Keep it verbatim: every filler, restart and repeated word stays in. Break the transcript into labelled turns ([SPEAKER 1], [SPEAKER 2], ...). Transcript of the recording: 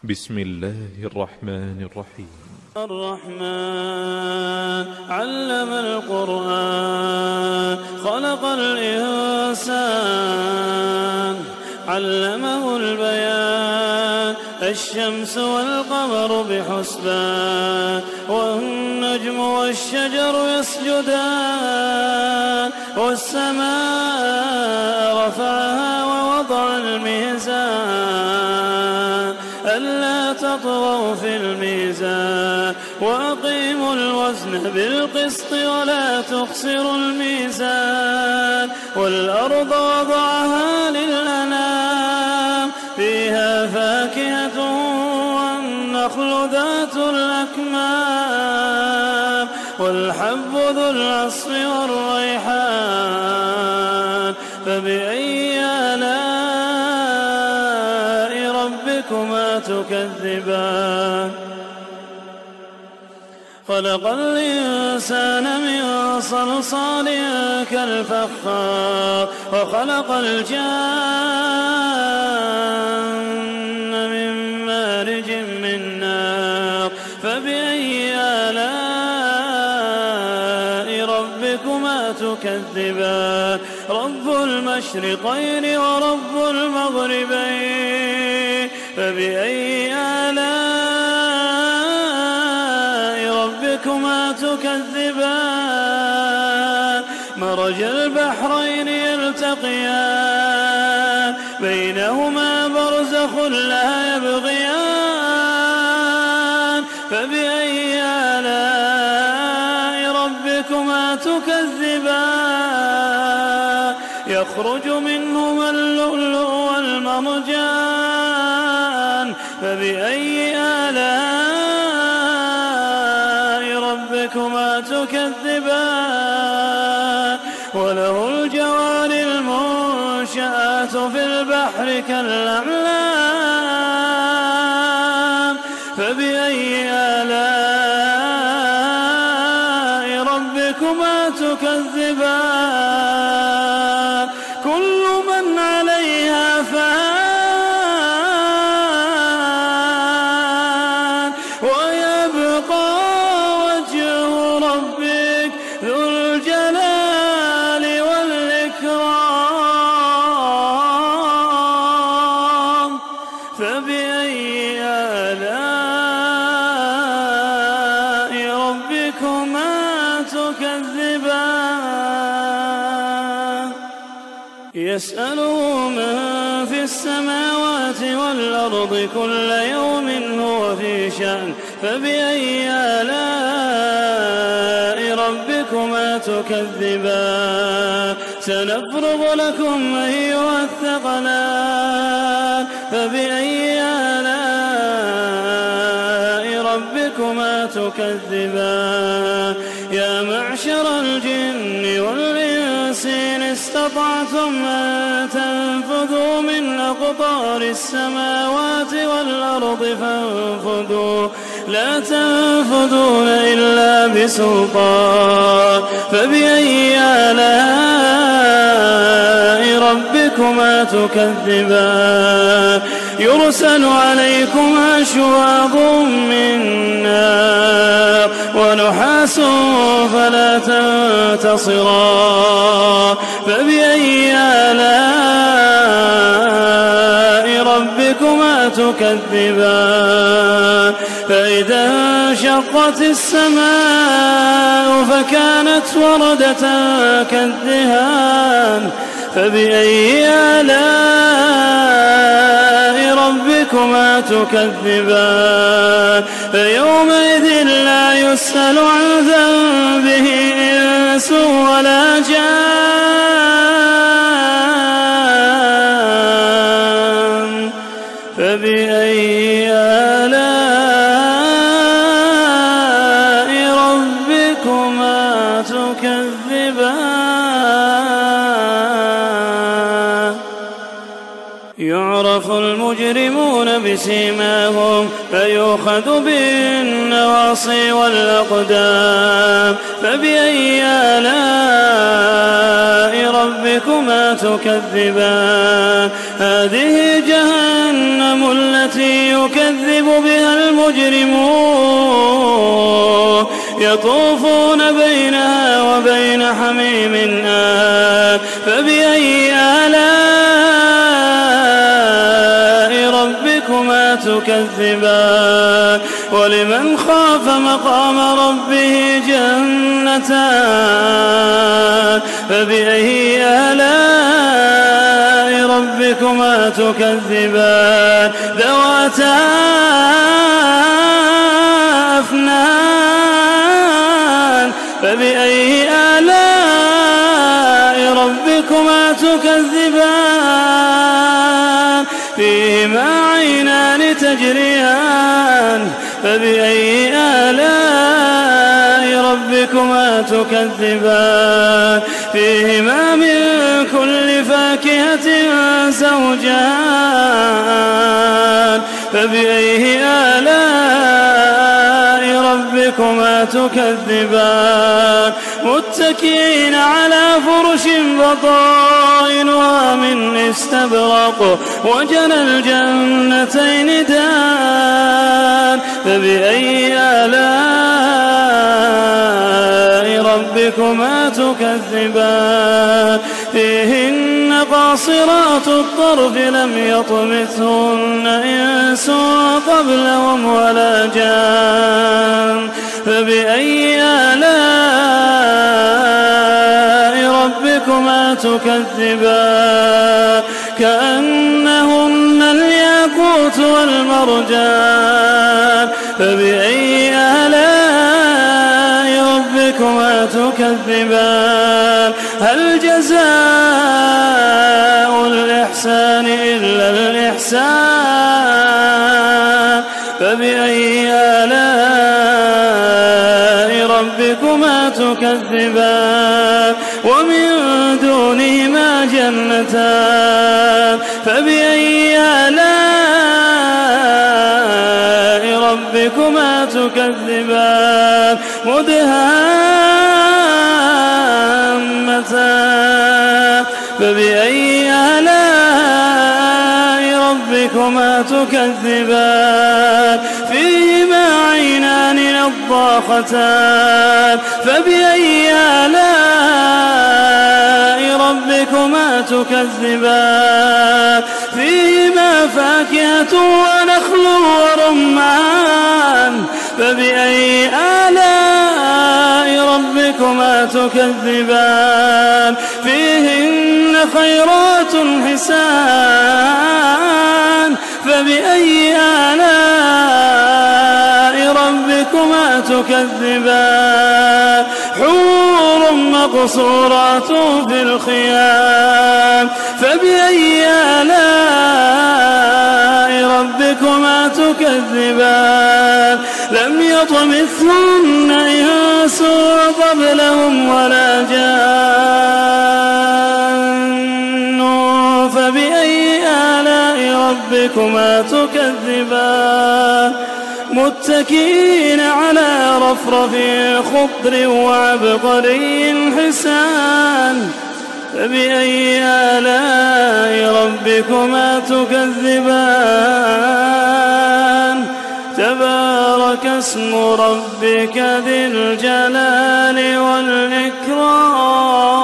[SPEAKER 1] بسم الله الرحمن الرحيم.
[SPEAKER 2] الرحمن علم القرآن خلق الإنسان علمه البيان الشمس والقمر بحسبان والنجم والشجر يسجدان والسماء رفعها ووضع الميزان ألا تطغوا في الميزان وأقيموا الوزن بالقسط ولا تخسروا الميزان والأرض وضعها للأنام فيها فاكهة والنخل ذات الأكمام والحب ذو العصف والريحان فبأي آلاء ربكما تكذبان خلق الإنسان من صلصال كالفخار وخلق الجان من مارج من نار فبأي آلاء ربكما تكذبان رب المشرقين ورب المغربين فبأي آلاء ربكما تكذبان مرج البحرين يلتقيان بينهما برزخ لا يبغيان فبأي آلاء ربكما تكذبان يخرج منهما اللؤلؤ والمرجان فبأي آلاء ربكما تكذبان وله الجوار المنشآت في البحر كالأعلام فبأي آلاء ربكما تكذبان كل من عليها فان ويبقى وجه ربك ذو الجلال والإكرام فبأي آلاء ربكما تكذبان يسأله من في السماوات والأرض كل يوم هو في شأن فبأي آلاء ربكما تكذبان سنفرغ لكم أيها الثقلان فبأي آلاء ربكما تكذبان يا معشر الجن والإنس إن استطعتم أن تنفذوا من أقطار السماوات والأرض فانفذوا لا تنفذون إلا بسلطان فبأي آلاء ربكما تكذبان يرسل عليكما شواظ من نار ونحاس فلا تنتصران فبأي آلاء ربكما تكذبان فإذا انشقت السماء فكانت وردة كالدهان فبأي آلاء ربكما تكذبان فيومئذ لا يسأل عن ذنبه إنس ولا جان فبأي آلاء ربكما تكذبان يعرف المجرمون بسيماهم فيؤخذ بالنواصي والأقدام فبأي آلاء ربكما تكذبان هذه جهنم التي التي يكذب بها المجرمون يطوفون بينها وبين حميم آن فبأي آلاء ربكما تكذبان ولمن خاف مقام ربه جنتان فبأي آلاء ربكما تكذبان ذواتا أفنان فبأي آلاء ربكما تكذبان فيهما عينان تجريان فبأي آلاء ربكما تكذبان فيهما من كل فاكهة زوجان فبأي آلاء ربكما تكذبان متكئين على فرش بطائنها من استبرق وجنى الجنتين دان فبأي آلاء ربكما تكذبان فيهن قاصرات الطرف لم يطمثهن إنس قبلهم ولا جان فبأي آلاء ربكما تكذبان كأنهن الياقوت والمرجان فبأي آلاء ربكما تكذبان هل جزاء الإحسان إلا الإحسان فبأي آلاء ربكما تكذبان ومن دونهما جنتان فبأي آلاء ربكما تكذبان مدهامتان فبأي آلاء ربكما تكذبان فيهما عينان نضاختان فبأي آلاء ربكما تكذبان فيهما فاكهة ونخل ورمان فبأي آلاء ربكما تكذبان فيهن خيرات حسان فبأي آلاء ربكما تكذبان حور مقصورات في الخيام فبأي آلاء ربكما تكذبان لم يطمثهن إنس قبلهم ولا جان فبأي آلاء ربكما تكذبان متكئين على رفرف خضر وعبقري حسان فبأي آلاء ربكما تكذبان تبارك اسم ربك ذي الجلال والإكرام